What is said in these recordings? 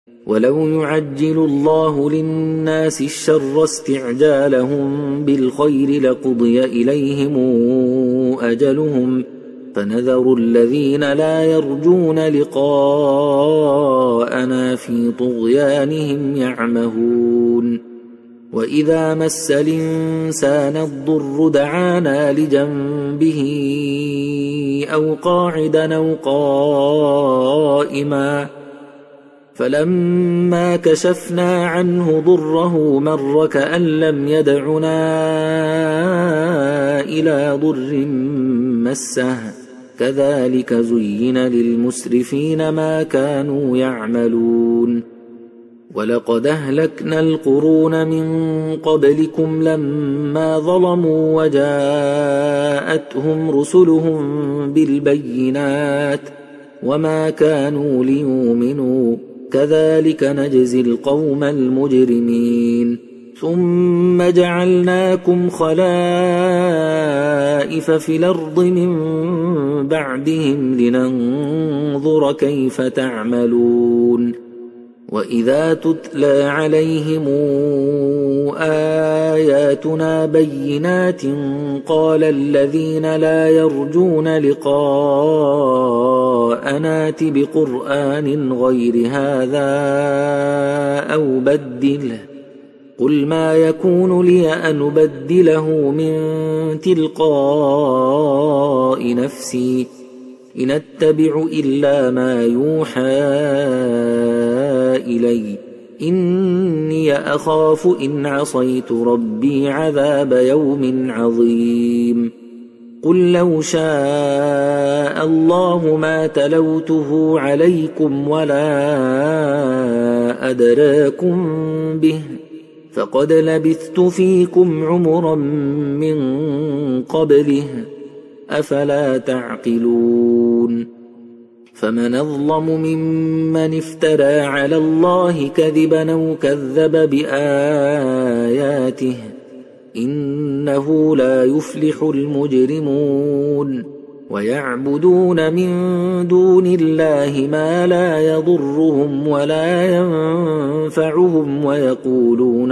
ولو يعجل الله للناس الشر استعجالهم بالخير لقضي إليهم أجلهم فنذر الذين لا يرجون لقاءنا في طغيانهم يعمهون وإذا مس الإنسان الضر دعانا لجنبه أو قاعدا أو قائما فلما كشفنا عنه ضره مر كأن لم يدعنا إلى ضر مسه كذلك زين للمسرفين ما كانوا يعملون ولقد أهلكنا القرون من قبلكم لما ظلموا وجاءتهم رسلهم بالبينات وما كانوا ليؤمنوا كذلك نجزي القوم المجرمين ثم جعلناكم خلائف في الأرض من بعدهم لننظر كيف تعملون وإذا تتلى عليهم آياتنا بينات قال الذين لا يرجون لقاءنا ائت بقرآن غير هذا أو بدله قل ما يكون لي أن أبدله من تلقاء نفسي إن أتبع إلا ما يوحى إلي إني أخاف إن عصيت ربي عذاب يوم عظيم قل لو شاء الله ما تلوته عليكم ولا أدراكم به فقد لبثت فيكم عمرا من قبله أفلا تعقلون فمن أظلم ممن افترى على الله كذبا أو كذب بآياته إنه لا يفلح المجرمون ويعبدون من دون الله ما لا يضرهم ولا ينفعهم ويقولون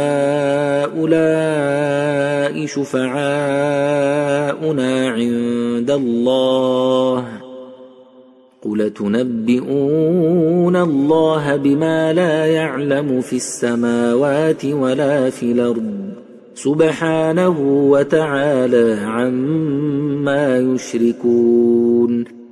هؤلاء شفعاؤنا عند الله قل تنبئون الله بما لا يعلم في السماوات ولا في الأرض سبحانه وتعالى عما يشركون